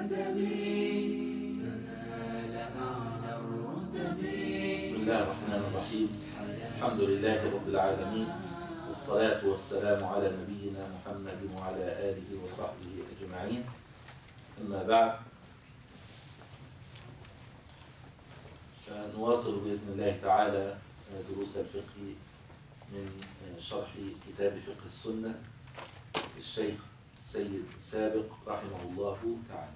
الأدب تنال أعلى الرتب. بسم الله الرحمن الرحيم. الحمد لله رب العالمين، والصلاة والسلام على نبينا محمد وعلى آله وصحبه أجمعين. أما بعد، نواصل بإذن الله تعالى دروس الفقه من شرح كتاب فقه السنة للشيخ سيد سابق رحمه الله تعالى.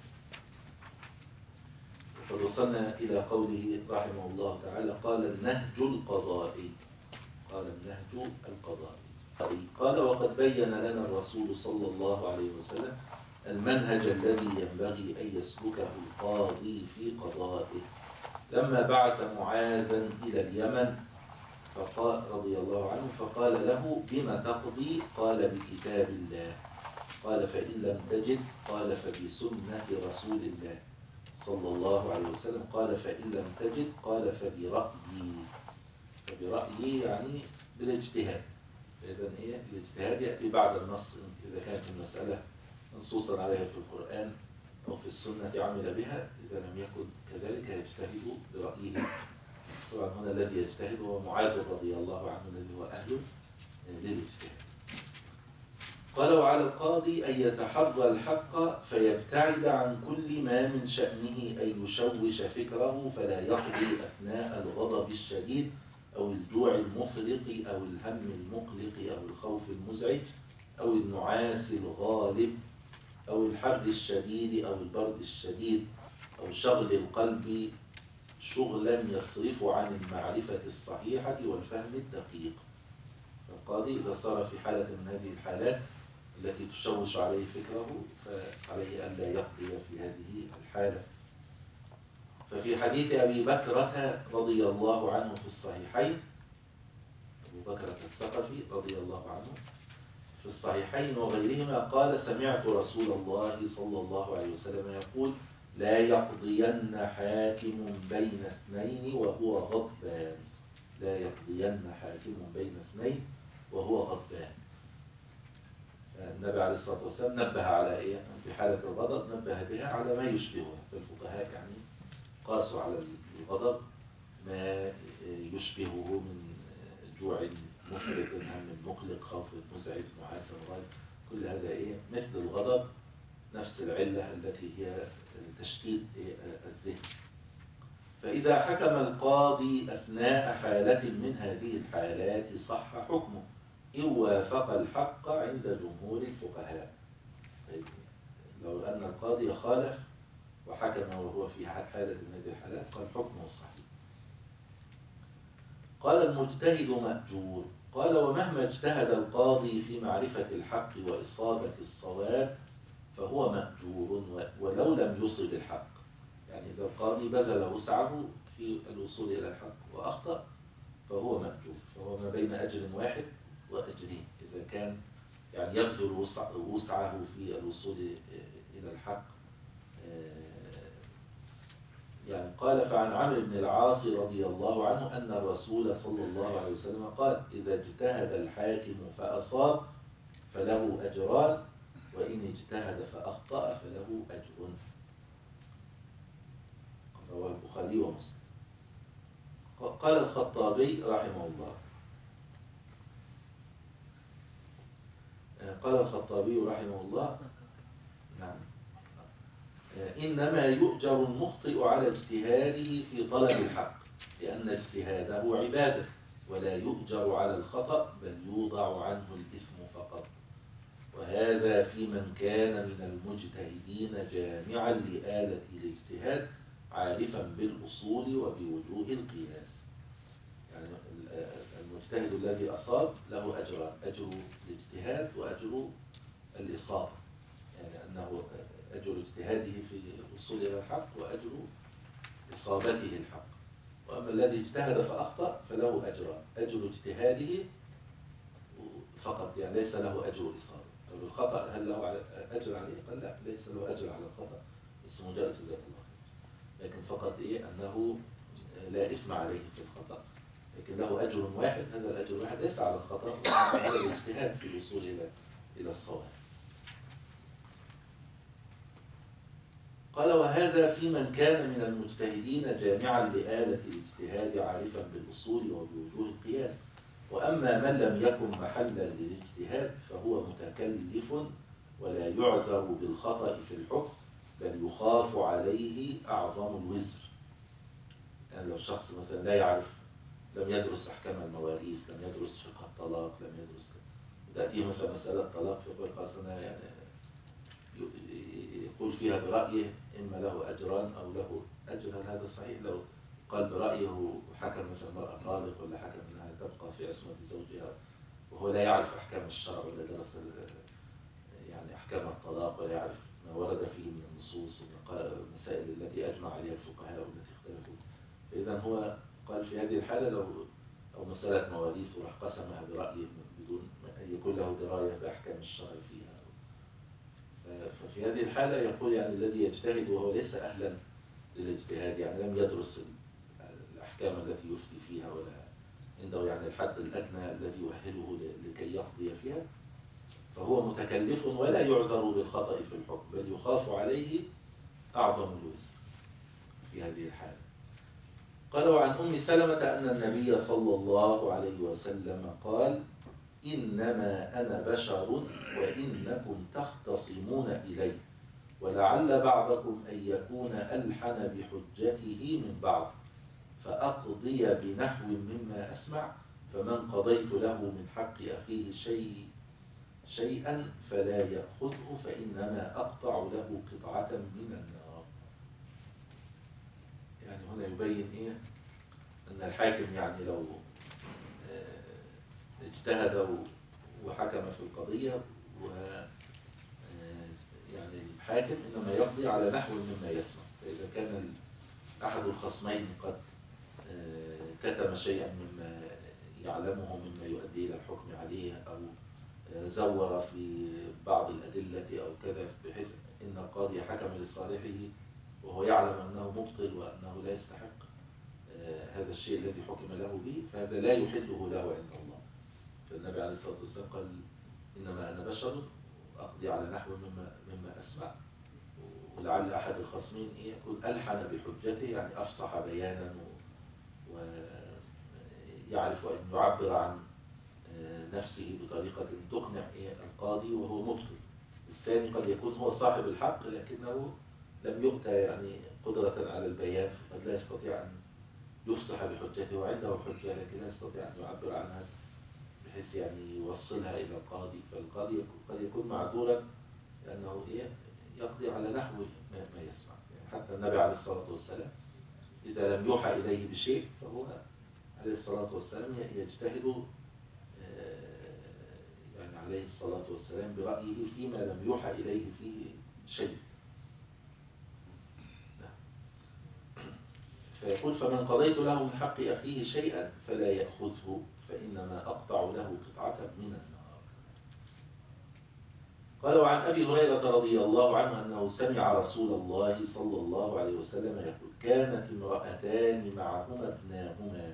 وقد وصلنا إلى قوله رحمه الله تعالى: قال النهج القضائي. قال: وقد بين لنا الرسول صلى الله عليه وسلم المنهج الذي ينبغي أن يسلكه القاضي في قضائه لما بعث معاذا إلى اليمن فقال رضي الله عنه، فقال له: بما تقضي؟ قال: بكتاب الله. قال: فإن لم تجد؟ قال: فبسنة رسول الله صلى الله عليه وسلم. قال: فإن لم تجد؟ قال: فبرأيي يعني بالاجتهاد. إذن الاجتهاد يأتي بعد النص إذا كانت المسألة منصوصا عليها في القرآن أو في السنة عمل بها. إذا لم يكن كذلك يجتهد برأيه. طبعا هنا الذي يجتهد هو معاذ رضي الله عنه الذي هو أهل للاجتهاد. قال: وعلى القاضي أن يتحرى الحق فيبتعد عن كل ما من شأنه أن يشوش فكره، فلا يقضي أثناء الغضب الشديد أو الجوع المفرط أو الهم المقلق أو الخوف المزعج أو النعاس الغالب أو الحر الشديد أو البرد الشديد أو شغل القلب شغلا يصرف عن المعرفة الصحيحة والفهم الدقيق. فالقاضي إذا صار في حالة من هذه الحالات التي تشوش عليه فكره فعليه أن لا يقضي في هذه الحالة. ففي حديث أبي بكرة رضي الله عنه في الصحيحين، أبو بكرة الثقفي رضي الله عنه في الصحيحين وغيرهما قال: سمعت رسول الله صلى الله عليه وسلم يقول: لا يقضين حاكم بين اثنين وهو غضبان. لا يقضين حاكم بين اثنين وهو غضبان. النبي عليه الصلاة والسلام نبه على إيه؟ في حالة الغضب نبه بها على ما يشبهها. فالفقهاء يعني قاسوا على الغضب ما يشبهه من جوع مفرط، هم مقلق، خوف مزعج، نعاس غالب. كل هذا إيه؟ مثل الغضب، نفس العلة التي هي تشتيت الذهن. فإذا حكم القاضي أثناء حالة من هذه الحالات صح حكمه إن وافق الحق عند جمهور الفقهاء. لو أن القاضي خالف وحكم وهو في حالة من هذه الحالات قال حكمه صحيح. قال: المجتهد مأجور. قال: ومهما اجتهد القاضي في معرفة الحق وإصابة الصواب فهو مأجور ولو لم يصب الحق. يعني إذا القاضي بذل وسعه في الوصول إلى الحق وأخطأ فهو مأجور، فهو ما بين أجر واحد وأجرين إذا كان يعني يبذل وسعه في الوصول إلى الحق. يعني قال: فعن عمرو بن العاص رضي الله عنه أن الرسول صلى الله عليه وسلم قال: إذا اجتهد الحاكم فأصاب فله أجران، وإن اجتهد فأخطأ فله أجر. رواه البخاري ومسلم. قال الخطابي رحمه الله: قال الخطابي رحمه الله: نعم، إنما يؤجر المخطئ على اجتهاده في طلب الحق لأن اجتهاده عبادة، ولا يؤجر على الخطأ بل يوضع عنه الإثم فقط. وهذا في من كان من المجتهدين جامعا لآلة الاجتهاد عارفا بالأصول وبوجوه القياس. يعني المجتهد الذي أصاب له أجران: أجر الاجتهاد وأجر الإصابة، يعني أنه أجر اجتهاده في الوصول إلى الحق وأجر إصابته الحق. وأما الذي اجتهد فأخطأ فله أجران: أجر اجتهاده فقط، يعني ليس له أجر إصابة. طب الخطأ هل له أجر عليه؟ قال لا، ليس له أجر على الخطأ، بس مجرد جزاك الله خير، لكن فقط أنه لا إثم عليه في الخطأ، لكن له أجر واحد. هذا الأجر الواحد ليس على الخطأ، على الاجتهاد في الوصول إلى الصواب. قال وهذا في من كان من المجتهدين جامعا لآلة الاجتهاد عارفا بالأصول وبوجوه القياس. وأما من لم يكن محلا للاجتهاد فهو متكلف ولا يعذر بالخطأ في الحكم، بل يخاف عليه أعظم الوزر. يعني لو الشخص مثلا لا يعرف، لم يدرس أحكام المواريث، لم يدرس فقه الطلاق، لم يدرس تأتيه مثلا مسألة طلاق فيقول خلاص أنا يعني يقول فيها برأيه إما له أجران أو له أجر. هل هذا صحيح؟ لو قال برأيه وحكم مثلا المرأة طالق ولا حكم أنها تبقى في عصمة زوجها وهو لا يعرف أحكام الشرع ولا درس يعني أحكام الطلاق ولا يعرف ما ورد فيه من النصوص والمسائل التي أجمع عليها الفقهاء والتي اختلفوا، فإذا هو قال في هذه الحالة لو أو مسألة مواريث وراح قسمها برأيه بدون أن يكون له دراية بأحكام الشرع فيها. ففي هذه الحالة يقول يعني الذي يجتهد وهو ليس أهلا للاجتهاد، يعني لم يدرس الأحكام التي يفتي فيها ولا عنده يعني الحد الأدنى الذي يؤهله لكي يقضي فيها، فهو متكلف ولا يعذر بالخطأ في الحكم، بل يخاف عليه أعظم الوزر في هذه الحالة. قال وعن أم سلمة أن النبي صلى الله عليه وسلم قال: إنما أنا بشر وإنكم تختصمون إلي، ولعل بعضكم أن يكون ألحن بحجته من بعض، فأقضي بنحو مما أسمع، فمن قضيت له من حق أخيه شيئا فلا يأخذه، فإنما أقطع له قطعة من النار. يعني هنا يبين إيه؟ أن الحاكم يعني لو اجتهد وحكم في القضية يعني الحاكم إنما يقضي على نحو مما يسمع، فإذا كان أحد الخصمين قد كتم شيئا مما يعلمه مما يؤدي إلى الحكم عليه أو زور في بعض الأدلة أو كذا، بحيث إن القاضي حكم لصالحه وهو يعلم أنه مبطل وأنه لا يستحق هذا الشيء الذي حكم له به، فهذا لا يحله له عند الله. فالنبي عليه الصلاة والسلام قال: إنما أنا بشر أقضي على نحو مما أسمع. ولعل أحد الخصمين يكون ألحن بحجته، يعني أفصح بيانا ويعرف أن يعبر عن نفسه بطريقة تقنع القاضي وهو مبطل. الثاني قد يكون هو صاحب الحق لكنه لم يؤتى يعني قدرة على البيان، فقد لا يستطيع أن يفصح بحجته، وعنده حجة لكن لا يستطيع أن يعبر عنها بحيث يعني يوصلها إلى القاضي، فالقاضي قد يكون معذورا لأنه يقضي على نحو ما يسمع. يعني حتى النبي عليه الصلاة والسلام إذا لم يوحى إليه بشيء فهو عليه الصلاة والسلام يجتهد يعني عليه الصلاة والسلام برأيه فيما لم يوحى إليه فيه شيء. فيقول: فمن قضيت له من حق أخيه شيئا فلا يأخذه، فإنما أقطع له قطعة من النار. قال وعن أبي هريرة رضي الله عنه أنه سمع رسول الله صلى الله عليه وسلم يقول: كانت امرأتان معهما ابناهما،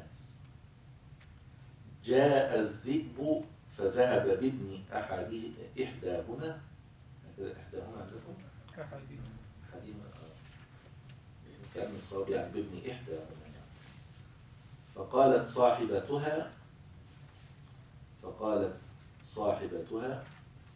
جاء الذئب فذهب بابن إحداهما، إحداهما عندكم؟ أحدهما كان الصواب يعني بابن إحداهما. فقالت صاحبتها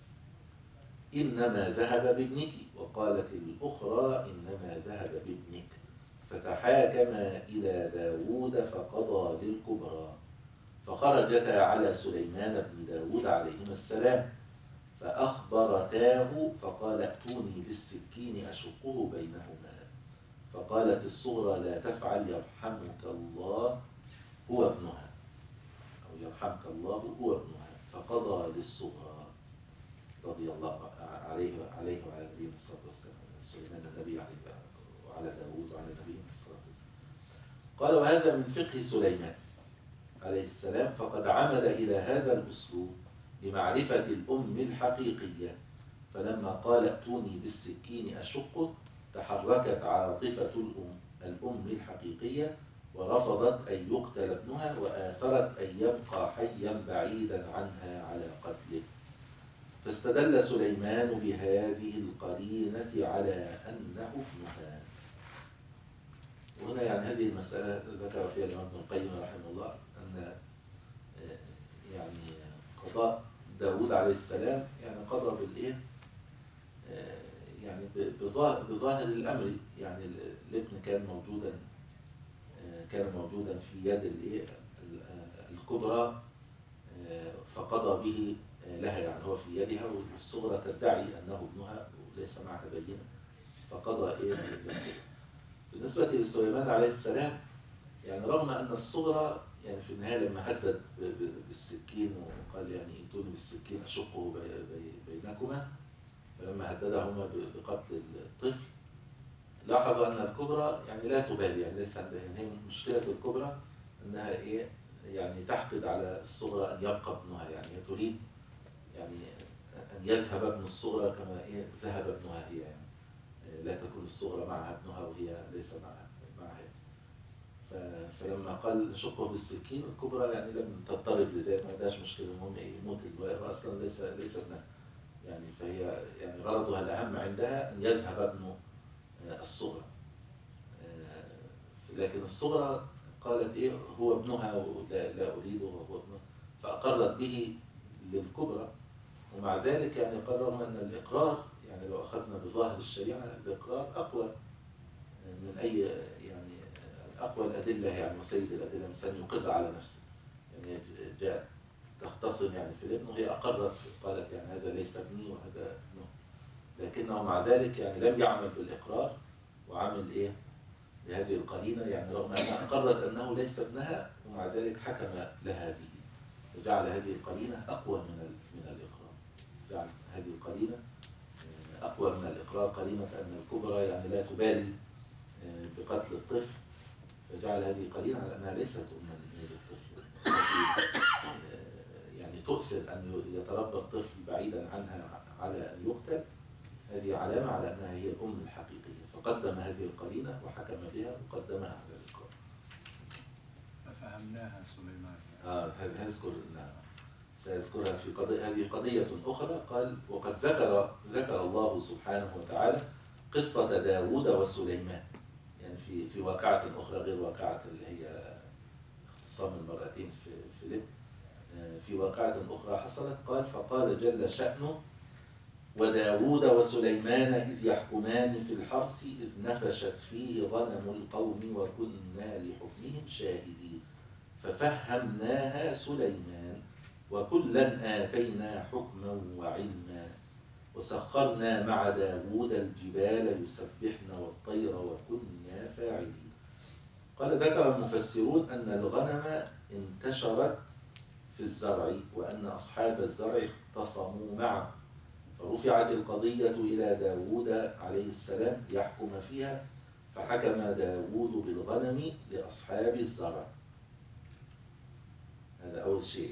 إنما ذهب بابنك، وقالت الأخرى إنما ذهب بابنك، فتحاكما إلى داود فقضى للكبرى، فخرجتا على سليمان بن داود عليهما السلام فأخبرتاه فقال: ائتوني بالسكين أشقه بينهما. فقالت الصغرى: لا تفعل يرحمك الله هو ابنها، أو يرحمك الله هو ابنها. فقضى للصغرى رضي الله عليه وعلى نبينا الصلاة والسلام، سليمان النبي وعلى داود وعلى نبينا الصلاة والسلام. قال: وهذا من فقه سليمان عليه السلام، فقد عمد إلى هذا الأسلوب لمعرفة الأم الحقيقية، فلما قال: ائتوني بالسكين أشقه، تحركت عاطفة الأم الحقيقية ورفضت أن يقتل ابنها، وآثرت أن يبقى حيا بعيدا عنها على قتله. فاستدل سليمان بهذه القرينة على أنه ابنها. وهنا يعني هذه المسألة ذكر فيها الإمام ابن القيم رحمه الله أن يعني قضاء داود عليه السلام يعني قضى بالإيه؟ يعني بظاهر الأمر، يعني الابن كان موجودا في يد الإيه؟ الكبرى، فقضى به لها، يعني هو في يدها، والصغرى تدعي أنه ابنها وليس معها بينة، فقضى إيه؟ بالنسبة لسليمان عليه السلام، يعني رغم أن الصغرى يعني في النهاية لما هدد بالسكين وقال يعني ائتوني بالسكين أشقه بينكما، فلما هددهما بقتل الطفل، لاحظ أن الكبرى يعني لا تبالي، يعني ليس عندها، يعني هي مشكلة الكبرى أنها إيه؟ يعني تحقد على الصغرى أن يبقى ابنها، يعني هي تريد يعني أن يذهب ابن الصغرى كما إيه ذهب ابنها هي، يعني لا تكون الصغرى معها ابنها وهي ليس معها. فلما قال شقه بالسكين، الكبرى يعني لم تضطرب لذلك، ما عندهاش مشكلة، المهم يموت الولد أصلا ليس ابنها، يعني فهي يعني غرضها الأهم عندها أن يذهب ابن الصغرى، لكن الصغرى قالت إيه هو ابنها لا أريده وهو ابنها، فأقرت به للكبرى. ومع ذلك يعني قرروا أن الإقرار، يعني لو أخذنا بظاهر الشريعة، الإقرار أقوى من أي يعني أقوى الأدلة، يعني وسيد الأدلة الإنسان يقر على نفسه، يعني جاءت تختصم يعني في الابن وهي أقرت قالت يعني هذا ليس ابني وهذا ابنه، لكنه مع ذلك يعني لم يعمل بالإقرار وعمل إيه بهذه القرينة، يعني رغم أنها أقرت أنه ليس ابنها ومع ذلك حكم لها به، وجعل هذه القرينة أقوى من الإقرار، جعل هذه القرينة أقوى من الإقرار، قرينة أن الكبرى يعني لا تبالي بقتل الطفل، فجعل هذه قرينة على أنها ليست أما للطفل، يعني تؤثر أن يتربى الطفل بعيدا عنها على أن يقتل، هذه علامة على أنها هي الأم الحقيقية، فقدم هذه القرينة وحكم بها وقدمها على الإقرار. ففهمناها سليمان. هذكر سأذكرها في هذه قضية أخرى. قال وقد ذكر الله سبحانه وتعالى قصة داود وسليمان، يعني في واقعة أخرى غير واقعة اللي هي اختصام المرأتين في لب، في واقعة أخرى حصلت. قال فقال جل شأنه وداود وسليمان إذ يحكمان في الحرث إذ نفشت فيه غنم القوم وكنا لحكمهم شاهدين ففهمناها سليمان وكلا آتينا حكما وعلما وسخرنا مع داود الجبال يسبحن والطير وكنا فاعلين. قال ذكر المفسرون أن الغنم انتشرت في الزرع وأن أصحاب الزرع اختصموا معه، فرفعت القضية إلى داود عليه السلام يحكم فيها، فحكم داود بالغنم لأصحاب الزرع. هذا أول شيء،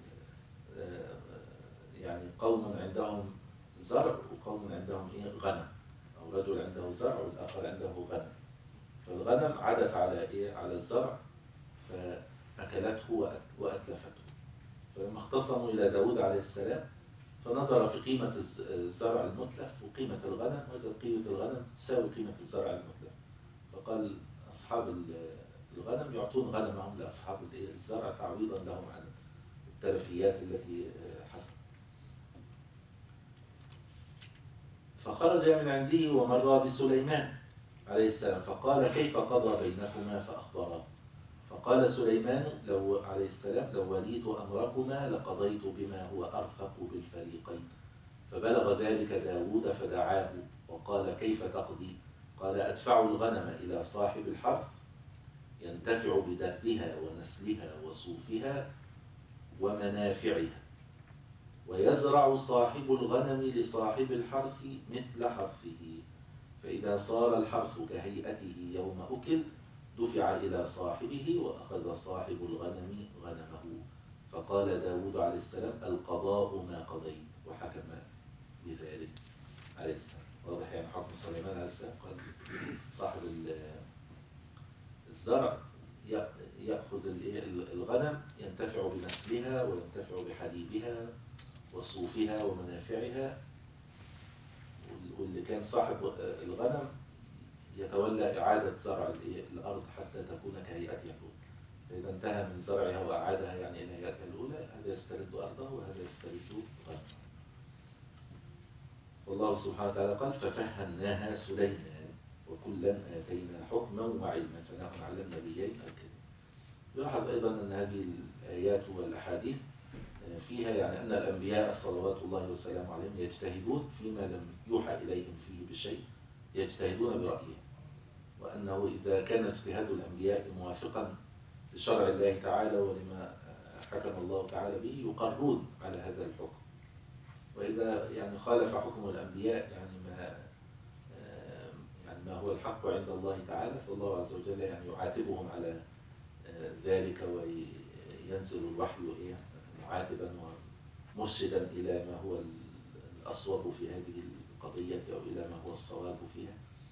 يعني قوم عندهم زرع وقوم عندهم غنم، أو رجل عنده زرع والآخر عنده غنم، فالغنم عادت على الزرع فأكلته وأتلفته، فلما اختصموا إلى داود عليه السلام فنظر في قيمة الزرع المتلف وقيمة الغنم، وجد قيمة الغنم تساوي قيمة الزرع المتلف، فقال أصحاب الغنم يعطون غنمهم لأصحاب الزرع تعويضا لهم عن التلفيات التي حصلت. فخرج من عنده ومر بسليمان عليه السلام فقال كيف قضى بينكما فأخبراه، فقال سليمان عليه السلام لو وليت أمركما لقضيت بما هو أرفق بالفريقين. فبلغ ذلك داود فدعاه وقال كيف تقضي؟ قال أدفع الغنم إلى صاحب الحرث ينتفع بدرها ونسلها وصوفها ومنافعها، ويزرع صاحب الغنم لصاحب الحرث مثل حرثه، فإذا صار الحرث كهيئته يوم أكل دفع إلى صاحبه وأخذ صاحب الغنم غنمه. فقال داود عليه السلام القضاء ما قضيت، وحكم بذلك عليه السلام. واضح يعني حكم سليمان عليه السلام، قال صاحب الزرع يأخذ الغنم ينتفع بنسلها وينتفع بحليبها وصوفها ومنافعها، واللي كان صاحب الغنم يتولى إعادة زرع الأرض حتى تكون كهيئتها الأولى. فإذا انتهى من زرعها وأعادها يعني إلى هيئتها الأولى، هذا يسترد أرضه وهذا يسترد غنمه. والله سبحانه وتعالى قال ففهمناها سليمان وكلا آتينا حكما وعلما ثناء على النبيين الكريم. يلاحظ أيضا أن هذه الآيات والأحاديث فيها يعني أن الأنبياء صلوات الله وسلامه عليهم يجتهدون فيما لم يوحى إليهم فيه بشيء، يجتهدون برأيهم، وأنه إذا كان اجتهاد الأنبياء موافقا لشرع الله تعالى ولما حكم الله تعالى به يقرون على هذا الحكم. وإذا يعني خالف حكم الأنبياء يعني ما هو الحق عند الله تعالى، فالله عز وجل يعني يعاتبهم على ذلك، وينزل الوحي معاتبا ومرشدا إلى ما هو الأصوب في هذه القضية أو إلى ما هو الصواب فيها.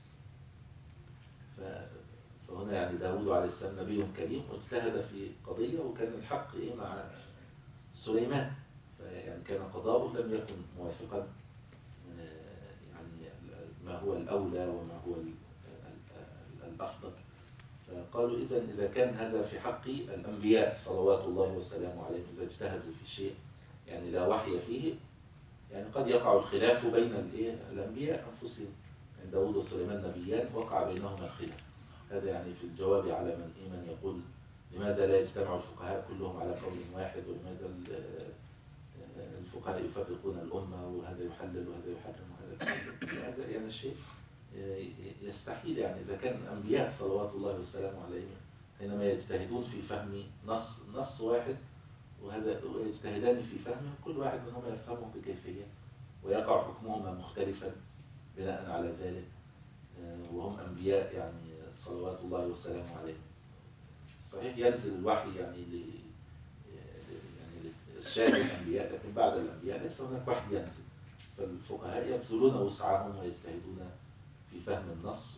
فهنا يعني داود عليه السلام نبي كريم واجتهد في قضية وكان الحق مع سليمان، فيعني كان قضاؤه لم يكن موافقا يعني ما هو الأولى وما هو الأفضل. فقالوا إذا كان هذا في حق الأنبياء صلوات الله وسلامه عليهم، إذا اجتهدوا في شيء يعني لا وحي فيه، يعني قد يقع الخلاف بين الأنبياء أنفسهم. يعني داود وسليمان نبيان وقع بينهما الخلاف. هذا يعني في الجواب على من يقول لماذا لا يجتمع الفقهاء كلهم على قول واحد، ولماذا الفقهاء يفرقون الأمة، وهذا يحلل وهذا يحرم وهذا يحرم. هذا يعني شيء يستحيل. يعني إذا كان الأنبياء صلوات الله وسلامه عليهم حينما يجتهدون في فهم نص واحد ويجتهدان في فهمه، كل واحد منهما يفهمه بكيفية ويقع حكمهما مختلفا بناء على ذلك، وهم أنبياء يعني صلوات الله وسلامه عليهم. صحيح ينزل الوحي يعني لإرشاد الأنبياء، لكن بعد الأنبياء ليس هناك وحي ينزل، فالفقهاء يبذلون وسعهم ويجتهدون في فهم النص،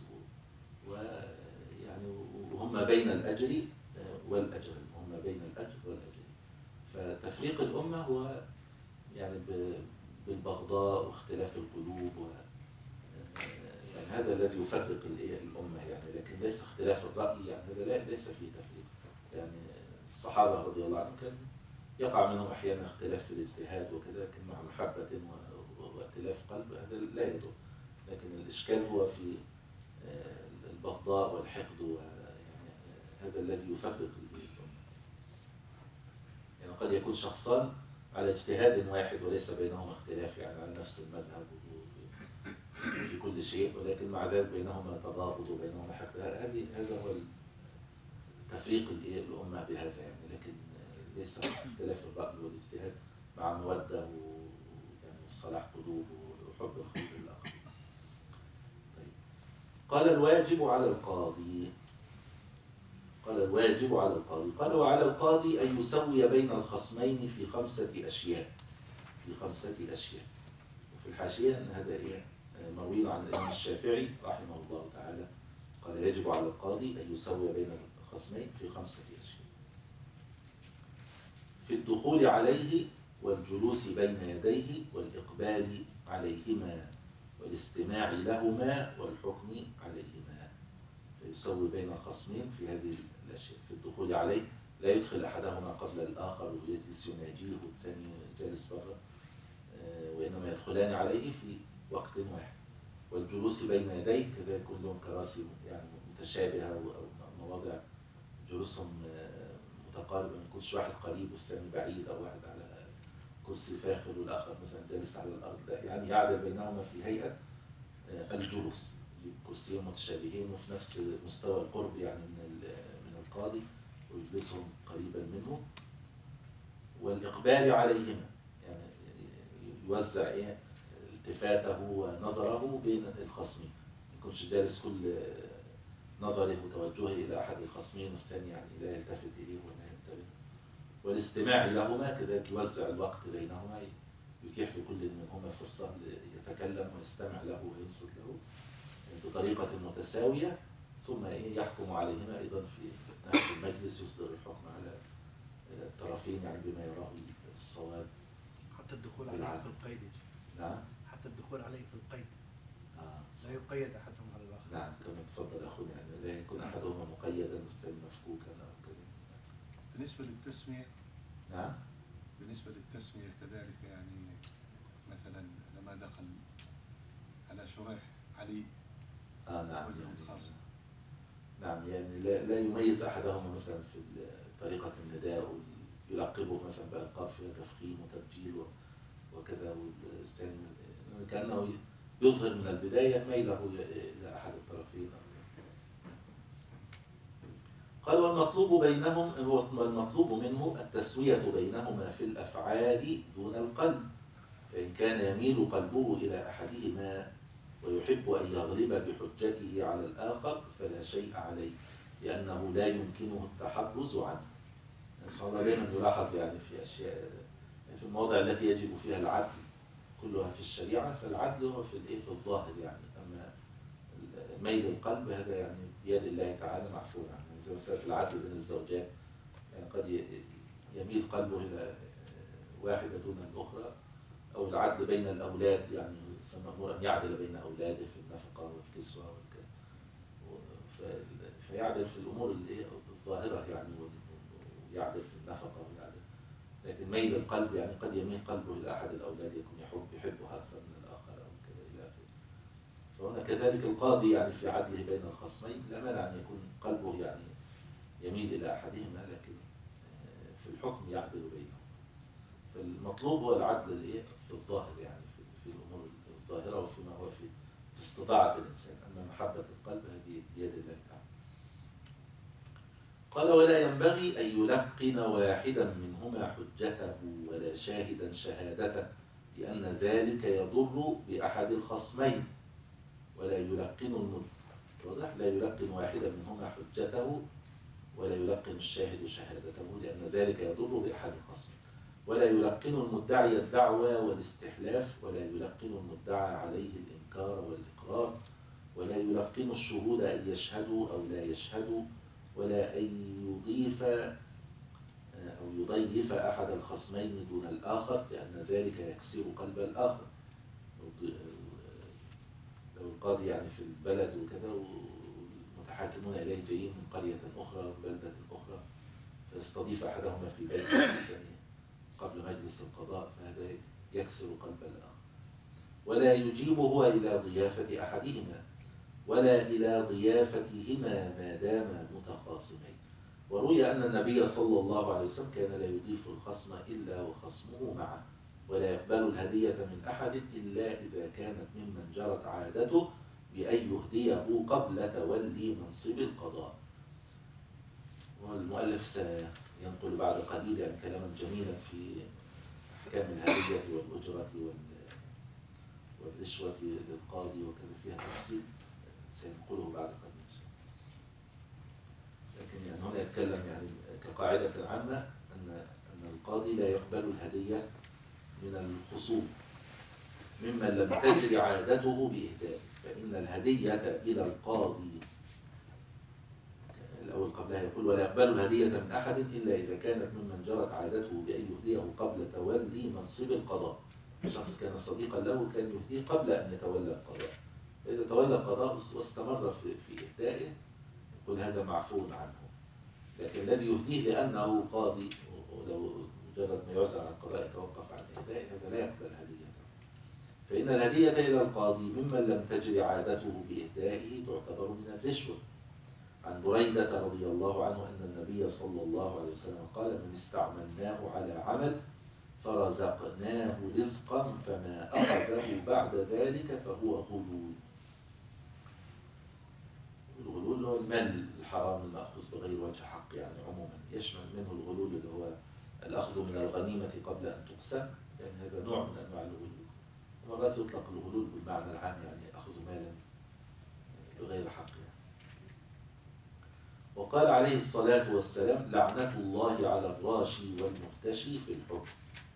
ويعني وهم بين الأجر والأجر، هم بين الأجر والأجر. فتفريق الأمة هو يعني بالبغضاء واختلاف القلوب يعني هذا الذي يفرق الأمة يعني، لكن ليس اختلاف الرأي، يعني هذا ليس فيه تفريق. يعني الصحابة رضي الله عنهم كان يقع منهم أحيانا اختلاف في الاجتهاد وكذا، لكن مع محبة وائتلاف قلب هذا لا يدور. لكن الإشكال هو في البغضاء والحقد، ويعني هذا الذي يفرق الأمة. يعني قد يكون شخصان على اجتهاد واحد وليس بينهما اختلاف يعني على نفس المذهب في كل شيء، ولكن مع ذلك بينهما تباغض وبينهما حقد. هذا هو تفريق الأمة بهذا يعني، لكن ليس اختلاف الرأي والاجتهاد مع مودة ويعني والصلاح قلوب وحب الخير للآخر. طيب. قال الواجب على القاضي قال وعلى القاضي أن يسوي بين الخصمين في 5 أشياء. وفي الحاشية أن هذا مروي عن الإمام الشافعي رحمه الله تعالى، قال يجب على القاضي أن يسوي بين الخصمين في 5 أشياء: في الدخول عليه والجلوس بين يديه والإقبال عليهما والاستماع لهما والحكم عليهما. فيسوي بين الخصمين في هذه الأشياء. في الدخول عليه لا يدخل أحدهما قبل الآخر ويجلس يناجيه والثاني جالس بره، وإنما يدخلان عليه في وقت واحد. والجلوس بين يديه كذلك كلهم كراسي يعني متشابهة أو مواضع جلوسهم متقاربة، ما يكونش واحد قريب والثاني بعيد، أو واحد على كرسي فاخر والآخر مثلا جالس على الأرض، يعني يعدل بينهما في هيئة الجلوس، كرسيين متشابهين وفي نفس مستوى القرب يعني من القاضي، ويجلسهم قريبا منه. والإقبال عليهما يعني يوزع التفاته ونظره بين الخصمين، ما يكونش جالس كل نظره وتوجهه إلى أحد الخصمين والثاني يعني لا يلتفت إليه ولا ينتبه. والاستماع لهما كذلك يوزع الوقت بينهما، يتيح لكل منهما فرصة يتكلم ويستمع له وينصت له بطريقة متساوية، ثم يحكم عليهما أيضا في نفس المجلس، يصدر الحكم على الطرفين يعني بما يراه الصواب. حتى الدخول عليه بالعدل. في القيد، نعم. حتى الدخول عليه في القيد لا صح. يقيد أحدهم على الآخر. نعم كما تفضل أخونا، يعني لا يكون أحدهما مقيدا والثاني مفكوكا أو كذا. بالنسبة للتسمية، نعم. بالنسبة للتسمية كذلك، يعني مثلا لما دخل على شريح علي نعم وجه يعني خاص. نعم يعني لا يميز أحدهما مثلا في طريقة النداء، يلقبه مثلا بألقاب فيها تفخيم وتبجيل وكذا، والثاني كأنه يظهر من البداية ميله إلى أحد الطرفين. قال والمطلوب بينهم، والمطلوب منه التسوية بينهما في الأفعال دون القلب، فإن كان يميل قلبه إلى أحدهما ويحب أن يغلب بحجته على الآخر فلا شيء عليه، لأنه لا يمكنه التحرز عنه. سبحان الله دائما يلاحظ يعني في أشياء، في المواضع التي يجب فيها العدل كلها في الشريعة، فالعدل هو في الظاهر يعني، أما ميل القلب هذا يعني بيد الله تعالى معفو عنه. يعني زي مسألة العدل بين الزوجات، يعني قد يميل قلبه إلى واحدة دون الأخرى، أو العدل بين الأولاد، يعني مأمور أن يعدل بين أولاده في النفقة والكسوة فيعدل في الأمور الظاهرة يعني، ويعدل في النفقة ويعدل. لكن ميل القلب يعني قد يميل قلبه إلى أحد الأولاد يكون يحبها أكثر من الآخر أو كذا إلى آخره. فهنا كذلك القاضي يعني في عدله بين الخصمين لا مانع أن يكون قلبه يعني يميل إلى أحدهما، لكن في الحكم يعدل بينهم. فالمطلوب هو العدل في الظاهر يعني في الأمور الظاهرة وفيما هو في استطاعة الإنسان، أما محبة القلب هذه بيد الله تعالى. قال ولا ينبغي أن يلقن واحدا منهما حجته ولا شاهدا شهادته، لأن ذلك يضر بأحد الخصمين. ولا يلقن لا يلقن واحدا منهما حجته ولا يلقن الشاهد شهادته، لأن ذلك يضر بأحد الخصمين. ولا يلقن المدعي الدعوى والاستحلاف، ولا يلقن المدعى عليه الإنكار والإقرار، ولا يلقن الشهود أن يشهدوا أو لا يشهدوا، ولا أن يضيف أو يضيف أحد الخصمين دون الآخر، لأن ذلك يكسر قلب الآخر. لو القاضي يعني في البلد وكذا والمتحاكمون إليه جايين من قرية أخرى وبلدة أخرى، فيستضيف أحدهما في بيت قبل مجلس القضاء، فهذا يكسر قلب الآخر. ولا يجيب هو إلى ضيافة أحدهما ولا إلى ضيافتهما ما داما متخاصمين. وروي أن النبي صلى الله عليه وسلم كان لا يضيف الخصم إلا وخصمه معه، ولا يقبل الهدية من أحد إلا إذا كانت ممن جرت عادته بأن يهديه قبل تولي منصب القضاء. والمؤلف سينقل بعد قليل يعني كلاما جميلا في أحكام الهدية والأجرة والرشوة للقاضي وكذا، فيها تفصيل سينقله بعد قليل. لكن يعني هنا يتكلم يعني كقاعدة عامة أن القاضي لا يقبل الهدية من الخصوم ممن لم تجر عادته بإهداء، فإن الهدية إلى القاضي الأول قبلها يقول ولا يقبل الهدية من أحد إلا إذا كانت ممن جرت عادته بأن يهديه قبل تولي منصب القضاء. شخص كان صديقا له كان يهديه قبل أن يتولى القضاء، فإذا تولى القضاء واستمر في إهدائه يقول هذا معفو عنه. لكن الذي يهديه لأنه قاضي ولو مجرد ما يوزع على القضاء يتوقف عن إهدائه، هذا لا يقبل هدية. فإن الهدية إلى القاضي ممن لم تجر عادته بإهدائه تعتبر من الرشوة. عن بريدة رضي الله عنه أن النبي صلى الله عليه وسلم قال من استعملناه على عمل فرزقناه رزقا فما أخذه بعد ذلك فهو غلول. الغلول هو المال الحرام المأخوذ بغير وجه حق، يعني عموما يشمل منه الغلول اللي هو الأخذ من الغنيمة قبل أن تقسم، يعني هذا نوع من أنواع الغلول. ومرات يطلق الغلول بالمعنى العام يعني أخذ مالا بغير حق يعني. وقال عليه الصلاة والسلام لعنة الله على الراشي والمرتشي في الحكم.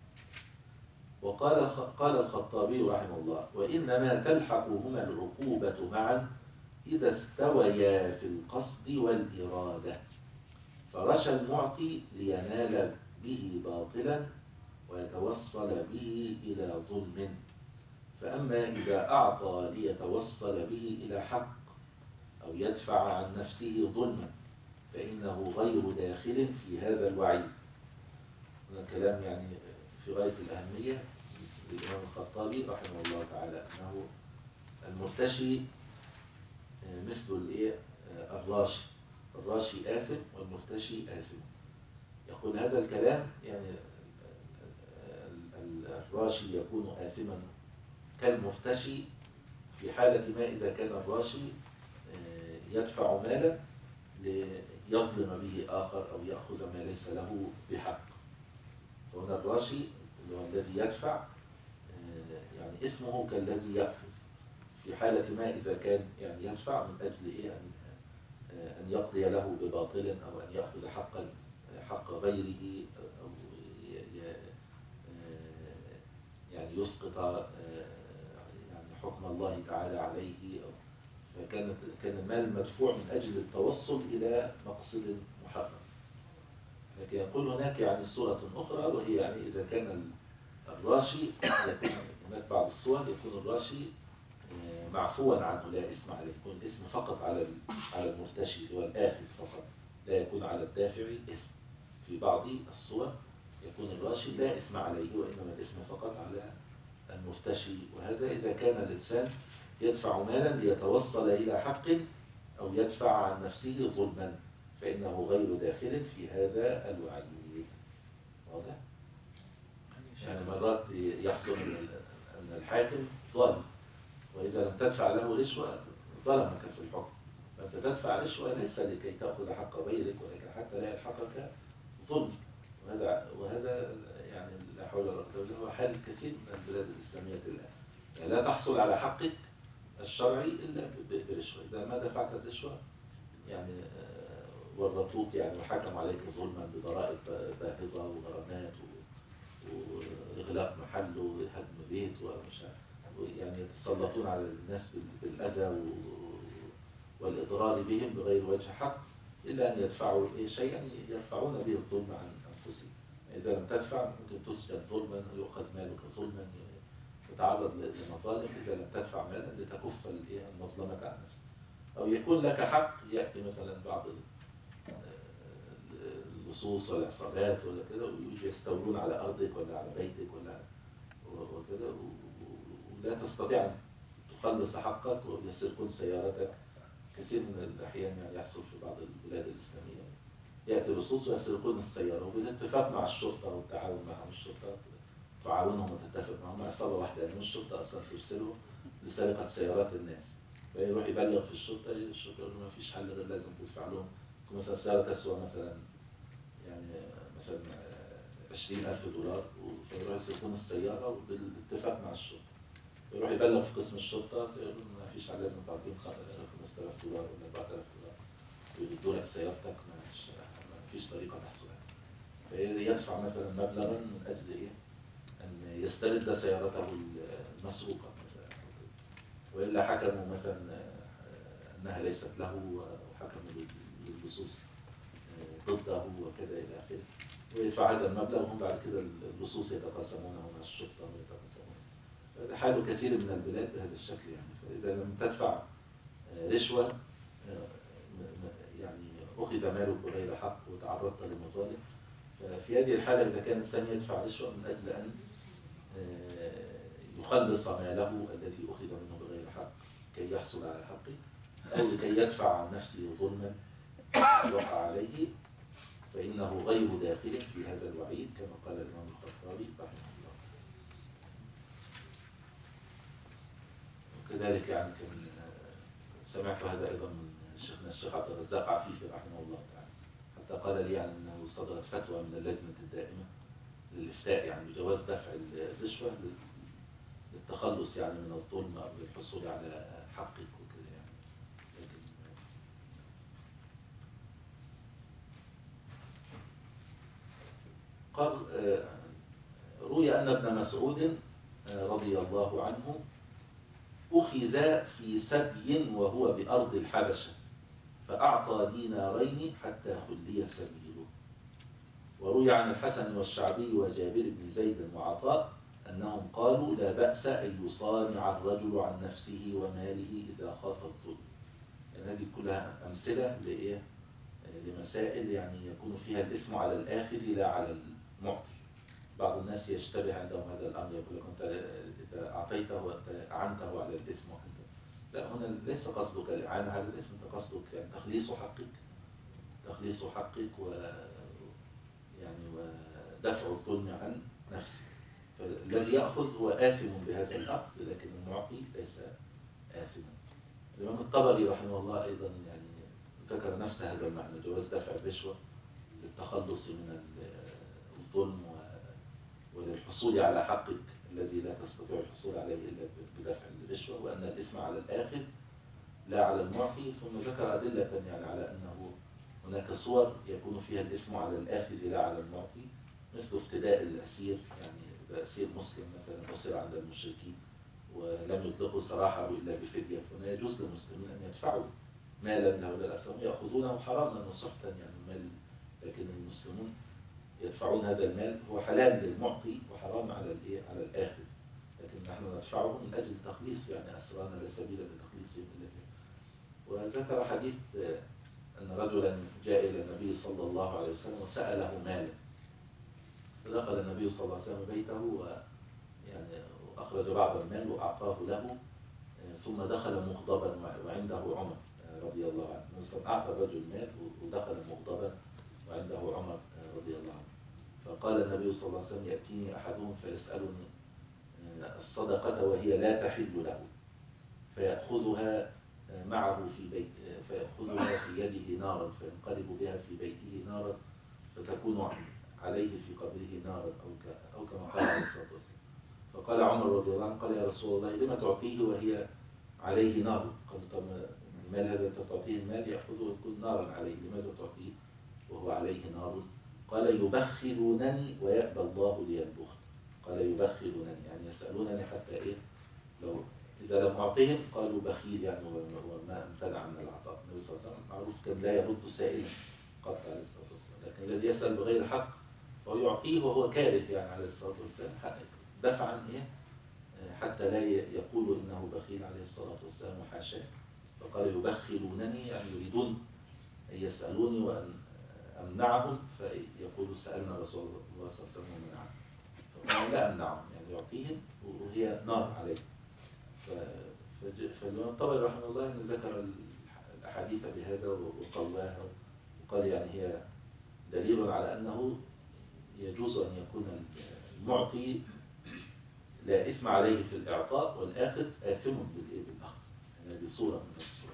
قال الخطابي رحمه الله وإنما تلحقهما العقوبة معا إذا استويا في القصد والإرادة، فرشى المعطي لينال به باطلا ويتوصل به إلى ظلم. فأما إذا أعطى ليتوصل به إلى حق أو يدفع عن نفسه ظلما فإنه غير داخل في هذا الوعيد. هنا كلام يعني في غاية الأهمية للإمام الخطابي رحمه الله تعالى، أنه المرتشي مثل الراشي، الراشي آثم والمرتشي آثم. يقول هذا الكلام يعني الراشي يكون آثما كالمرتشي في حالة ما إذا كان الراشي يدفع مالا ليظلم به آخر أو يأخذ ما ليس له بحق. فهنا الراشي اللي هو الذي يدفع يعني اسمه كالذي يأخذ في حالة ما إذا كان يعني يدفع من أجل أن يقضي له بباطل أو أن يأخذ حق غيره أو يعني يسقط يعني حكم الله تعالى عليه. فكان المال مدفوع من أجل التوصل إلى مقصد محرم. لكن يقول هناك يعني صورة أخرى، وهي يعني إذا كان الراشي يكون هناك بعض الصور يكون الراشي معفوا عنه لا اسم عليه، يكون الاسم فقط على المرتشي اللي هو الآخذ فقط، لا يكون على الدافع اسم. في بعض الصور يكون الراشي لا اسم عليه وإنما الاسم فقط على المرتشي. وهذا إذا كان الإنسان يدفع مالا ليتوصل إلى حق أو يدفع عن نفسه ظلما فإنه غير داخل في هذا الوعيد. واضح؟ يعني مرات يحصل أن الحاكم ظالم، وإذا لم تدفع له رشوة ظلمك في الحكم، فأنت تدفع رشوة ليس لكي تأخذ حق غيرك ولكن حتى لا يلحقك ظلم. وهذا يعني لا حول ولا قوة إلا بالله هو حال كثير من البلاد الإسلامية الآن. يعني لا تحصل على حقك الشرعي إلا برشوة. إذا ما دفعت الرشوة يعني ورطوك يعني وحكم عليك ظلما بضرائب باهظة وغرامات وإغلاق محل وهدم بيت يعني يتسلطون على الناس بالأذى والإضرار بهم بغير وجه حق إلا أن يدفعوا شيئا يرفعون به الظلم عن أنفسهم. إذا لم تدفع ممكن تسجن ظلما ويؤخذ مالك ظلما، تتعرض لمظالم إذا لم تدفع مالا لتكف المظلمة عن نفسك. أو يكون لك حق، يأتي مثلا بعض اللصوص والعصابات ولا كده ويستولون على أرضك ولا على بيتك وكده ولا تستطيع أن تخلص حقك ويسرقون سيارتك. كثير من الأحيان يعني يحصل في بعض البلاد الإسلامية يأتي اللصوص ويسرقون السيارة وبالاتفاق مع الشرطة والتعاون معهم الشرطة تعاونهم وتتفق معهم عصابة واحدة يعني الشرطة أصلا ترسله لسرقة سيارات الناس، فيروح يبلغ في الشرطة يقول له ما فيش حل غير لازم تدفع لهم. مثلا السيارة تسوى مثلا يعني مثلا $20,000 فيروح يسرقون السيارة وبالاتفاق مع الشرطة يروح يبلغ في قسم الشرطة يقول له ما فيش حل لازم تعطيهم $5,000 ولا $4,000 ويردوا لك سيارتك ما فيش طريقة نحصلها. فيدفع مثلا مبلغا من أجل أن يسترد سيارته المسروقة وإلا حكموا مثلا أنها ليست له وحكموا للصوص ضده وكذا إلى آخره، ويدفع هذا المبلغ وهم بعد كده اللصوص يتقاسمونه مع الشرطة ويتقاسمونه. هذا حال كثير من البلاد بهذا الشكل يعني. فإذا لم تدفع رشوة يعني أخذ مالك بغير حق وتعرضت لمظالم. ففي هذه الحالة إذا كان الإنسان يدفع رشوة من أجل أن يخلص ماله الذي أخذ منه بغير حق كي يحصل على حقه أو لكي يدفع عن نفسه ظلما وقع عليه فإنه غير داخل في هذا الوعيد كما قال الإمام الخطابي رحمه الله. وكذلك يعني كان سمعت هذا أيضا من شيخنا الشيخ عبد الرزاق عفيفي رحمه الله تعالى، حتى قال لي يعني أنه صدرت فتوى من اللجنة الدائمة للإفتاء يعني بجواز دفع الرشوة للتخلص يعني من الظلم أو للحصول على حقك وكذا يعني. قال روي أن ابن مسعود رضي الله عنه أخذ في سبي وهو بأرض الحبشة فأعطى دينارين حتى خلي سبيله. وروي عن الحسن والشعبي وجابر بن زيد وعطاء أنهم قالوا لا بأس أن يصانع الرجل عن نفسه وماله إذا خاف الظلم. يعني هذه كلها أمثلة لإيه؟ لمسائل يعني يكون فيها الإثم على الآخذ لا على المعطي. بعض الناس يشتبه عندهم هذا الأمر، يقول لك أنت إذا أعطيته وأنت أعنته على الإثم وأنت لا، هنا ليس قصدك الإعانة على الإثم، أنت قصدك يعني تخليص حقك يعني ودفع الظلم عن نفسك. فالذي يأخذ هو آثم بهذا الأخذ، لكن المعطي ليس آثما. الإمام الطبري رحمه الله أيضا يعني ذكر نفس هذا المعنى، جواز دفع الرشوة للتخلص من الظلم وللحصول على حقك الذي لا تستطيع الحصول عليه إلا بدفع الرشوة، وأن الإثم على الآخذ لا على المعطي. ثم ذكر أدلة يعني على أنه هناك صور يكون فيها الإثم على الآخذ لا على المعطي، مثل افتداء الأسير. يعني إذا أسير مسلم مثلا أسر عند المشركين ولم يطلقوا سراحه إلا بفدية، فهنا يجوز للمسلمين أن يدفعوا مالا لهؤلاء الأسرى يأخذونه حراما وسحتا يعني مال، لكن المسلمون يدفعون هذا المال، هو حلال للمعطي وحرام على الآخذ، لكن نحن ندفعه من أجل تخليص يعني أسرانا لا سبيل لتخليصهم إلا به. وذكر حديث أن رجلا جاء إلى النبي صلى الله عليه وسلم وسأله مالا، فدخل النبي صلى الله عليه وسلم بيته ويعني أخرج بعض المال وأعطاه له، ثم دخل مغضبا وعنده عمر رضي الله عنه. مثلا أعطى الرجل المال ودخل مغضبا وعنده عمر رضي الله عنه. فقال النبي صلى الله عليه وسلم يأتيني أحدهم فيسألني الصدقة وهي لا تحل له، فيأخذها معه في بيت، فيأخذها في يده نارا فينقلب بها في بيته نارا فتكون عليه في قبره نارا أو كما قال عليه الصلاة والسلام. فقال عمر رضي الله عنه قال يا رسول الله لما تعطيه وهي عليه نار؟ قال طب المال هذا أنت تعطيه المال يأخذه ويكون نارا عليه، لماذا تعطيه وهو عليه نار؟ قال يبخلونني ويأبى الله لي البخل. قال يبخلونني يعني يسألونني حتى إيه لو إذا لم أعطيهم قالوا بخيل يعني وما امتنع من العطاء. النبي صلى الله عليه وسلم معروف كان لا يرد سائلا قط عليه الصلاة والسلام، لكن الذي يسأل بغير حق فهو يعطيه وهو كاره يعني عليه الصلاة والسلام دفعا إيه حتى لا يقول إنه بخيل عليه الصلاة والسلام وحاشاه. فقال يبخلونني يعني يريدون أن يسألوني وأن أمنعهم، فيقول سألنا رسول الله صلى الله عليه وسلم ومنعهم، فقال لا أمنعهم يعني يعطيهم وهي نار عليه. فالإمام الطبري رحمه الله يعني ذكر الأحاديث بهذا وقواها، وقال يعني هي دليل على أنه يجوز أن يكون المعطي لا إثم عليه في الإعطاء والآخذ آثم بالأخذ. يعني هذه صورة من الصور.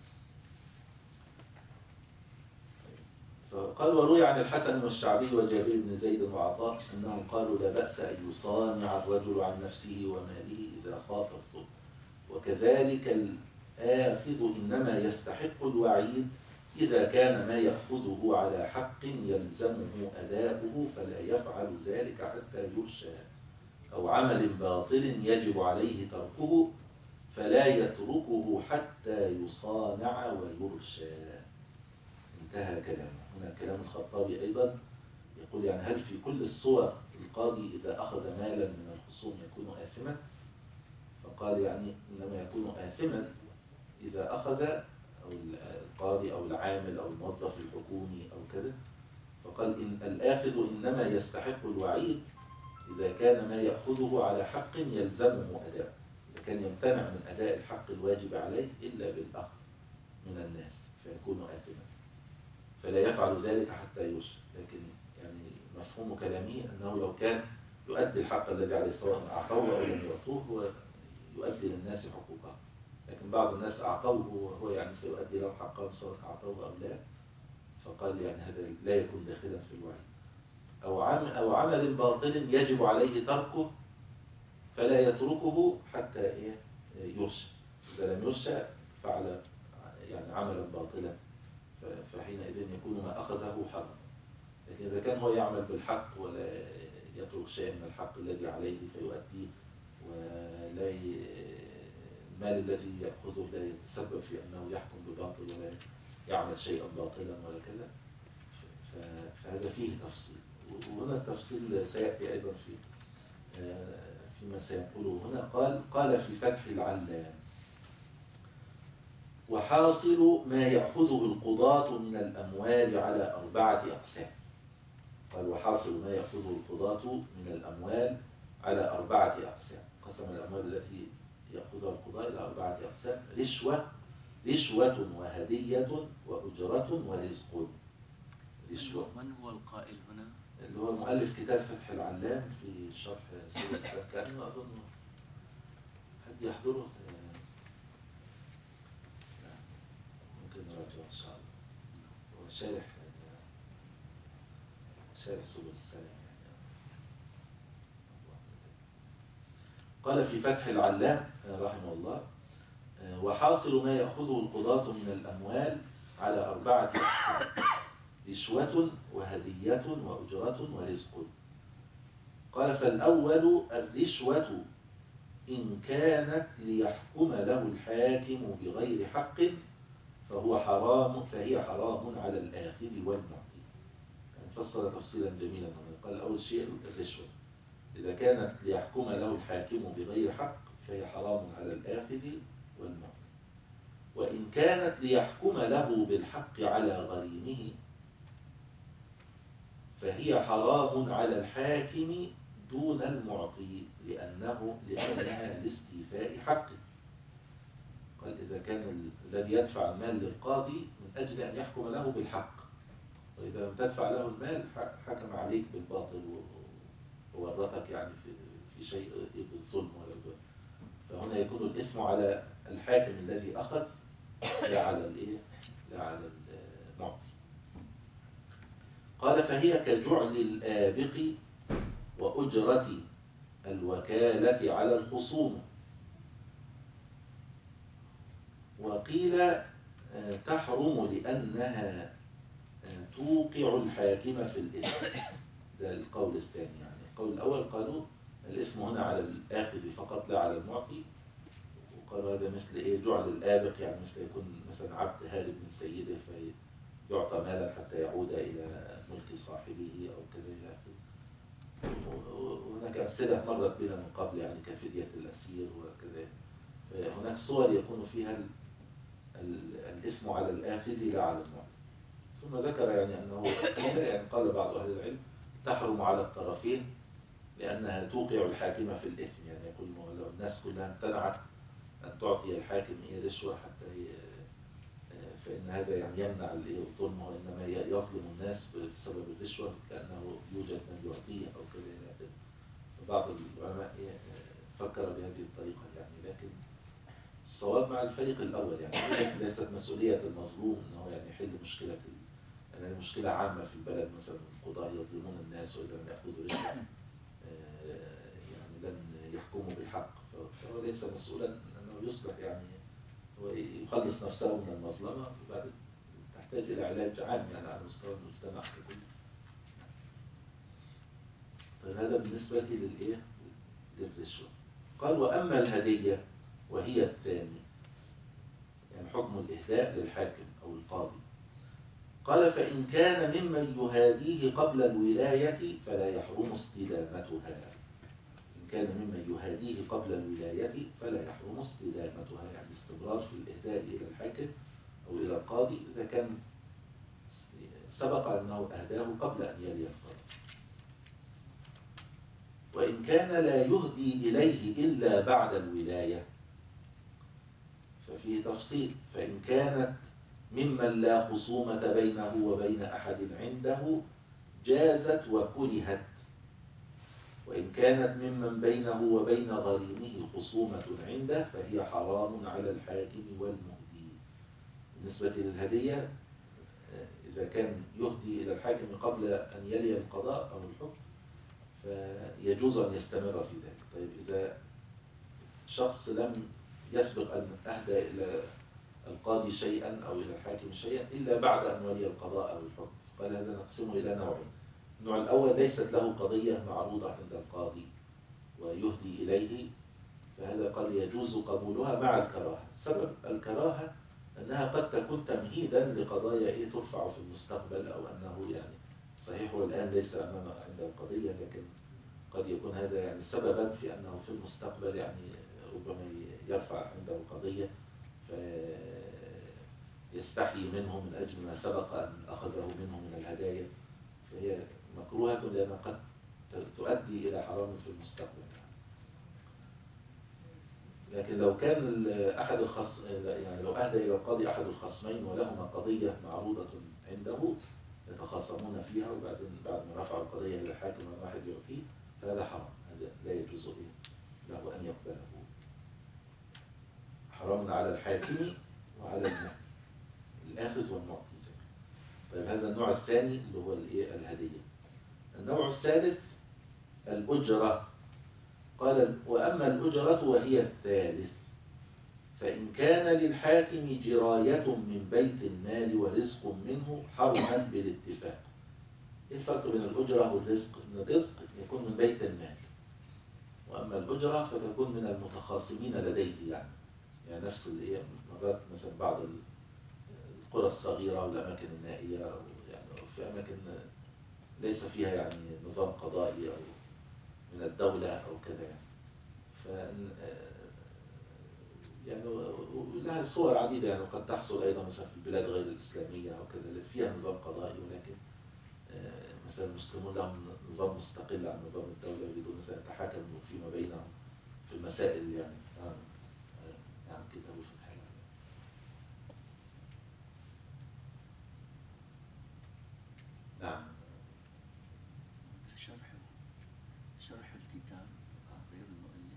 فقال وروي عن الحسن والشعبي وجابر بن زيد وعطاء أنهم قالوا لا بأس أن يصانع الرجل عن نفسه وماله إذا خاف الظلم، وكذلك الآخذ إنما يستحق الوعيد إذا كان ما يأخذه على حق يلزمه أداؤه فلا يفعل ذلك حتى يرشى، أو عمل باطل يجب عليه تركه فلا يتركه حتى يصانع ويرشى. انتهى كلامه. هنا كلام الخطابي أيضا يقول يعني هل في كل الصور القاضي إذا أخذ مالا من الخصوم يكون آثما؟ فقال يعني إنما يكون آثما إذا أخذ أو القاضي أو العامل أو الموظف الحكومي أو كذا. فقال إن الآخذ إنما يستحق الوعيد إذا كان ما يأخذه على حق يلزمه أداء، إذا كان يمتنع من أداء الحق الواجب عليه إلا بالأخذ من الناس فيكون آثما، فلا يفعل ذلك حتى يرشى. لكن يعني مفهوم كلامه أنه لو كان يؤدي الحق الذي عليه سواء أعطوه أو لم يعطوه هو يؤدي للناس حقوقهم، لكن بعض الناس أعطوه وهو يعني سيؤدي لهم حقهم سواء أعطوه أو لا. فقال يعني هذا لا يكون داخلا في الوعي. أو عمل باطل يجب عليه تركه فلا يتركه حتى يرشى. إذا لم يرشى فعل يعني عملا باطلا فحينئذ يكون ما أخذه حرام. لكن إذا كان هو يعمل بالحق ولا يترك شيء من الحق الذي عليه فيؤديه، ولا المال الذي يأخذه لا يتسبب في أنه يحكم بباطل ولا يعمل شيئا باطلا ولا كذا، فهذا فيه تفصيل. وهنا التفصيل سيأتي أيضا فيما سيقوله هنا. قال في فتح العلام: وحاصل ما يأخذه القضاة من الأموال على 4 أقسام. قال: وحاصل ما يأخذه القضاة من الأموال على 4 أقسام. قسم الأموال التي يأخذها القضاة إلى 4 أقسام: رشوة وهدية وأجرة ورزق. رشوة. من هو القائل هنا؟ اللي هو مؤلف كتاب فتح العلام في شرح سورة السلام، كأنه أظن حد يحضره. ممكن نراجعه إن شاء الله. هو شارح سورة السلام يعني. قال في فتح العلام رحمه الله: وحاصل ما يأخذه القضاة من الأموال على 4 أقسام: رشوة وهدية وأجرة ورزق. قال: فالأول الرشوة إن كانت ليحكم له الحاكم بغير حق فهي حرام على الآخذ والمعطي. يعني فصل تفصيلا جميلا. قال: أول شيء الرشوة إذا كانت ليحكم له الحاكم بغير حق فهي حرام على الآخذ والمعطي، وإن كانت ليحكم له بالحق على غريمه فهي حرام على الحاكم دون المعطي لأنها لاستيفاء حقه. قال: إذا كان الذي يدفع المال للقاضي من أجل أن يحكم له بالحق، وإذا لم تدفع له المال حكم عليك بالباطل وورطك يعني في شيء بالظلم ولا بالظلم، فهنا يكون الاسم على الحاكم الذي أخذ لا على المعطي. قال: فهي كجعل الآبق وأجرة الوكالة على الخصوم. وقيل تحرم لأنها توقع الحاكم في الإثم. ده القول الثاني. يعني القول الأول قالوا الاسم هنا على الآخذ فقط لا على المعطي، وقالوا هذا مثل جعل الآبق، يعني مثل يكون مثلا عبد هارب من سيده فيعطى مالا حتى يعود إلى ملك صاحبه أو كذا إلى آخره. وهناك أمثلة مرت بنا من قبل يعني كفدية الأسير وكذا. فهناك صور يكون فيها الاسم على الآخذ لا على المعطي. ثم ذكر يعني أنه يعني قال بعض أهل العلم تحرم على الطرفين لأنها توقع الحاكم في الإثم. يعني يقول لو الناس كلها امتنعت أن تعطي الحاكم رشوة حتى فإن هذا يعني يمنع الظلم، وإنما يظلم الناس بسبب الرشوة لأنه يوجد من يعطيه أو كذا. بعض العلماء فكر بهذه الطريقة يعني، لكن الصواب مع الفريق الأول. يعني ليست مسؤولية المظلوم أنه يعني يحل مشكلة، يعني مشكلة عامة في البلد مثلا القضاة يظلمون الناس وإذا لم يأخذوا رشوة يعني لن يحكموا بالحق، فهو ليس مسؤولا أنه يصبح يعني هو يخلص نفسه من المظلمة، وبعد تحتاج إلى علاج عام يعني على مستوى المجتمع ككل. هذا بالنسبة للرشوة. قال: وأما الهدية وهي الثاني، يعني حكم الإهداء للحاكم أو القاضي. قال: فإن كان ممن يهاديه قبل الولاية فلا يحرم استدامتها. إن كان ممن يهاديه قبل الولاية فلا يحرم استدامتها، يعني استمرار في الإهداء إلى الحاكم أو إلى القاضي إذا كان سبق أنه أهداه قبل أن يلي القاضي. وإن كان لا يهدي إليه إلا بعد الولاية ففيه تفصيل. فإن كانت ممن لا خصومة بينه وبين أحد عنده جازت وكرهت. وإن كانت ممن بينه وبين غريمه خصومة عنده فهي حرام على الحاكم والمهدي. بالنسبة للهدية إذا كان يهدي إلى الحاكم قبل أن يلي القضاء أو الحكم فيجوز أن يستمر في ذلك. طيب إذا شخص لم يسبق أن أهدى إلى القاضي شيئا أو إلى الحاكم شيئا إلا بعد أن ولي القضاء أو الحكم، قال هذا نقسمه إلى نوعين. النوع الأول ليست له قضية معروضة عند القاضي ويهدي إليه، فهذا قال يجوز قبولها مع الكراهة. سبب الكراهة أنها قد تكون تمهيدا لقضايا ترفع في المستقبل، أو أنه يعني صحيح هو الآن ليس أمامه عنده قضية، لكن قد يكون هذا يعني سببا في أنه في المستقبل يعني ربما يرفع عنده قضية فيستحيي منه من أجل ما سبق أن أخذه منه من الهدايا، فهي مكروهة لأنها قد تؤدي إلى حرام في المستقبل. لكن لو كان أحد الخصم يعني لو أهدى إلى القاضي أحد الخصمين ولهما قضية معروضة عنده يتخاصمون فيها، وبعدين بعد ما رفع القضية إلى الحاكم واحد يعطيه، فهذا حرام، هذا لا يجوز له أن يقبله، حرام على الحاكم وعلى الآخذ والمعطي. طيب هذا النوع الثاني اللي هو الهدية. النوع الثالث الأجرة. قال وأما الأجرة وهي الثالث فإن كان للحاكم جراية من بيت المال ورزق منه حرما بالاتفاق. إيه الفرق بين الأجرة والرزق؟ إن الرزق يكون من بيت المال، وأما الأجرة فتكون من المتخاصمين لديه، يعني نفس مرات مثلا بعض القرى الصغيرة والأماكن النائية، يعني في أماكن ليس فيها يعني نظام قضائي أو من الدولة أو كذا يعني. يعني لها صور عديدة، يعني قد تحصل أيضا مثلا في البلاد غير الإسلامية أو كذا اللي فيها نظام قضائي، ولكن مثلا المسلمون لهم نظام مستقل عن نظام الدولة، يريدون مثلا يتحاكموا فيما بينهم في المسائل يعني. يعني كتاب الفتح. نعم. شرح الكتاب غير المؤلف.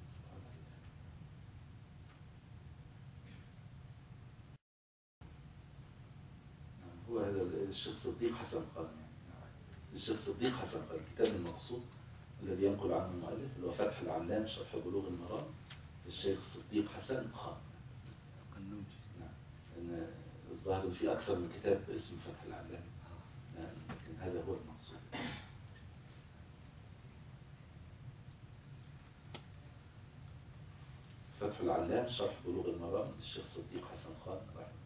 هو هذا الشيخ صديق حسن خان، الشيخ صديق حسن خان الكتاب المقصود الذي ينقل عنه المؤلف اللي هو فتح العلام شرح بلوغ المرام للشيخ صديق حسن خان قنوجي. نعم. إن الظاهر في أكثر من كتاب باسم فتح العلام، نعم. لكن هذا هو المقصود. فتح العلام شرح بلوغ المرام للشيخ صديق حسن خان رحمه الله.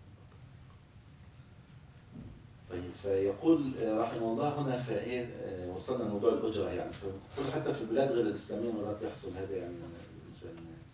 طيب فيقول رحمه الله هنا فايه وصلنا لموضوع الأجرة، يعني فكل حتى في البلاد غير الإسلامية مرات يحصل هذا، يعني مثلا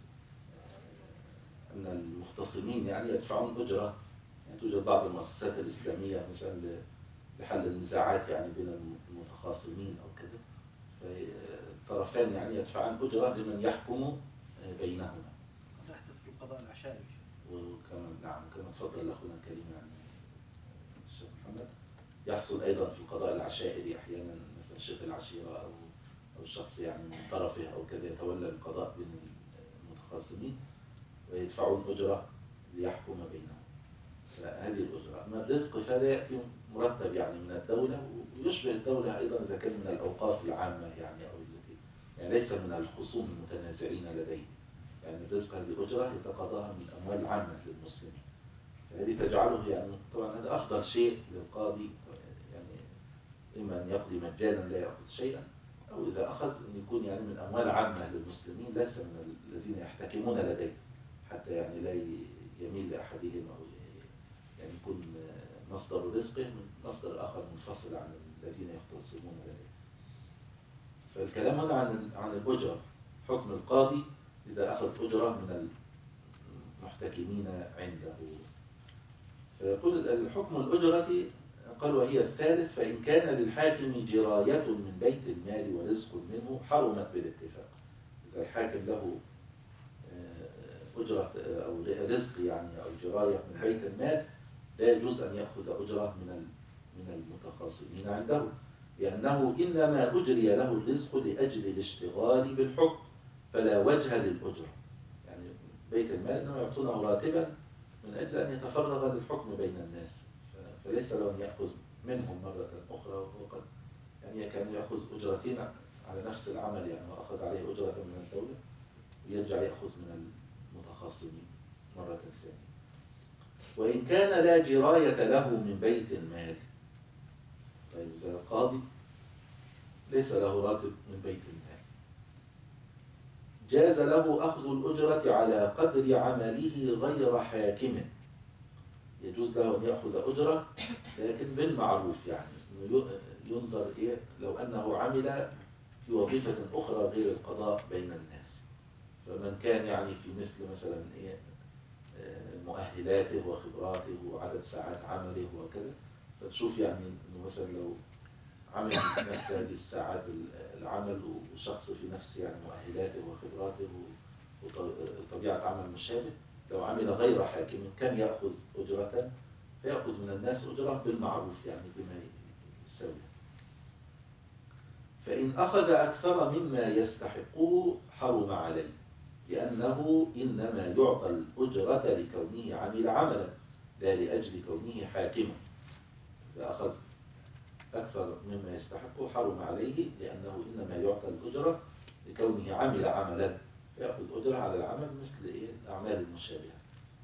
أن المختصمين يعني يدفعون أجرة، يعني توجد بعض المؤسسات الإسلامية مثلا لحل النزاعات يعني بين المتخاصمين أو كذا، فالطرفان يعني يدفعان أجرة لمن يحكم بينهما. تحدث في القضاء العشائري. وكما نعم كما تفضل أخونا الكريم يعني الشيخ محمد، يحصل أيضا في القضاء العشائري أحيانا مثلا شيخ العشيرة أو الشخص يعني من طرفه أو كذا يتولى القضاء بين المتخاصمين ويدفعون أجرة ليحكم بينهم. هذه الأجرة. أما الرزق فهذا يأتي مرتب يعني من الدولة، ويشبه الدولة أيضا إذا كان من الأوقاف العامة يعني أو التي يعني ليس من الخصوم المتنازعين لديه. يعني الرزق هذه أجرة يتقاضاها من أموال عامة للمسلمين، فهذه تجعله يعني طبعا هذا أفضل شيء للقاضي، يعني إما أن يقضي مجانا لا يأخذ شيئا، أو إذا أخذ أن يكون يعني من أموال عامة للمسلمين ليس من الذين يحتكمون لديه، حتى يعني لا يميل لأحدهم أو يعني يكون مصدر رزقه من مصدر آخر منفصل عن الذين يختصمون لديه. فالكلام هنا عن الأجرة، حكم القاضي إذا أخذ أجرة من المحتكمين عنده. فيقول الحكم الأجرة قال وهي الثالث فإن كان للحاكم جراية من بيت المال ورزق منه حرمت بالاتفاق. إذا الحاكم له أجرة أو رزق يعني أو جراية من بيت المال لا يجوز أن يأخذ أجرة من المتخاصمين عنده، لأنه إنما أجري له الرزق لأجل الاشتغال بالحكم فلا وجه للأجرة. يعني بيت المال إنما يعطونه راتبا من أجل أن يتفرغ للحكم بين الناس، فليس له أن يأخذ منهم مرة أخرى، وهو قد يعني كان يأخذ أجرتين على نفس العمل، يعني وأخذ عليه أجرة من الدولة ويرجع يأخذ من المتخاصمين مرة ثانية. وإن كان لا جراية له من بيت المال، طيب إذا القاضي ليس له راتب من بيت المال جاز له أخذ الأجرة على قدر عمله غير حاكم، يجوز له أن يأخذ أجرة لكن بالمعروف، يعني إنه ينظر إيه لو أنه عمل في وظيفة أخرى غير القضاء بين الناس. فمن كان يعني في مثلا إيه مؤهلاته وخبراته وعدد ساعات عمله وكذا، فتشوف يعني إنه مثلا لو عمل نفس هذه الساعات العمل وشخص في نفس يعني مؤهلاته وخبراته وطبيعة عمل مشابه، لو عمل غير حاكم كان يأخذ أجرة، فيأخذ من الناس أجرة بالمعروف يعني بما يساوي. فإن أخذ أكثر مما يستحقه حرم عليه، لأنه إنما يعطى الأجرة لكونه عمل عملا لا لأجل كونه حاكما. إذا أخذ أكثر مما يستحقه حرم عليه، لأنه إنما يعطى الأجرة لكونه عمل عملا، فيأخذ أجرة على العمل مثل الأعمال المشابهة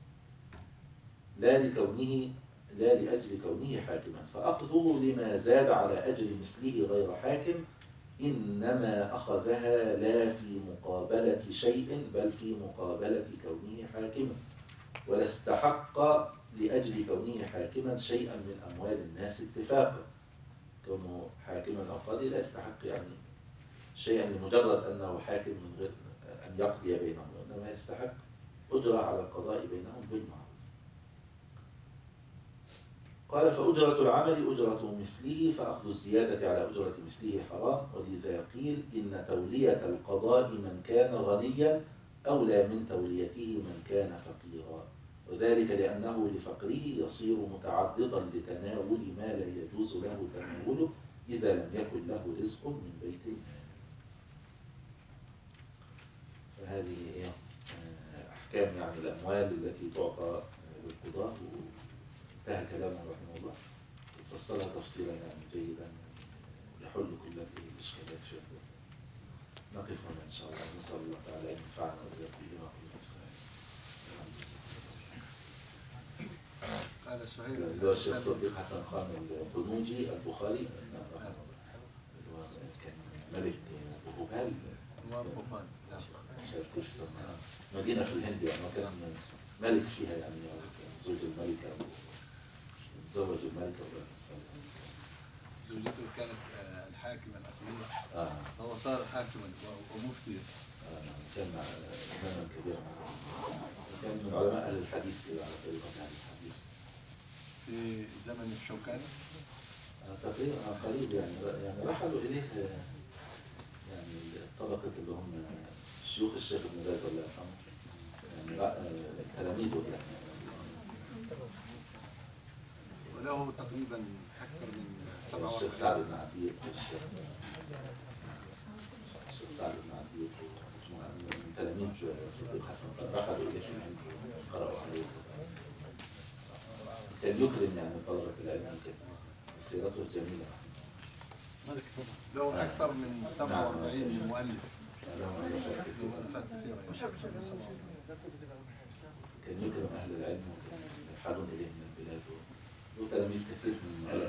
لا لأجل كونه حاكما. فأخذه لما زاد على أجل مثله غير حاكم إنما أخذها لا في مقابلة شيء بل في مقابلة كونه حاكما، ولا استحق لأجل كونه حاكما شيئا من أموال الناس اتفاقا. كونه حاكما أو قاضي لا يستحق يعني شيئا لمجرد أنه حاكم من غير أن يقضي بينهم، وإنما يستحق أجرة على القضاء بينهم بالمعروف. قال فأجرة العمل أجرة مثله، فأخذ الزيادة على أجرة مثله حرام. ولذا قيل إن تولية القضاء من كان غنيا أولى من توليته من كان فقيرا، وذلك لأنه لفقره يصير متعرضا لتناول ما لا يجوز له تناوله إذا لم يكن له رزق من بيت المال. فهذه أحكام يعني الأموال التي تعطى للقضاء، انتهى كلامه رحمه الله وفصلها تفصيلا يعني جيدا يحل كل هذه الإشكالات في الأمور. نقف هنا إن شاء الله، نسأل الله تعالى أن ينفعنا وإياكم بما قلنا الصلاة. قال سهيل اللي هو الشيخ صديق حسن خان القنوجي البخاري، كان ملك بوبال، مدينة في الهند يعني، وكان ملك فيها يعني، زوج الملكة تزوج الملكة زوجته كانت الحاكمة الأصلية، فهو صار حاكما ومفتي. كان إماما كبيرا، كان من علماء أهل الحديث كده على طريقة أهل الحديث في زمن الشوكاني تقريبا قريب يعني رحلوا إليه يعني الطبقة اللي هم شيوخ الشيخ ابن باز الله يرحمه، يعني تلاميذه يعني. وله تقريبا أكثر من 47. الشيخ سعد بن عتيق، الشيخ سعد بن عتيق من تلاميذ الصديق حسن رحلوا إليه في الهند قرأوا عليه. كان يكرم يعني طلبة العلم كده، سيرته جميلة. له أكثر من 47 مؤلف، مؤلفات كثيرة. كان يكرم أهل العلم ويرحلون إليه من البلاد، له تلاميذ كثير من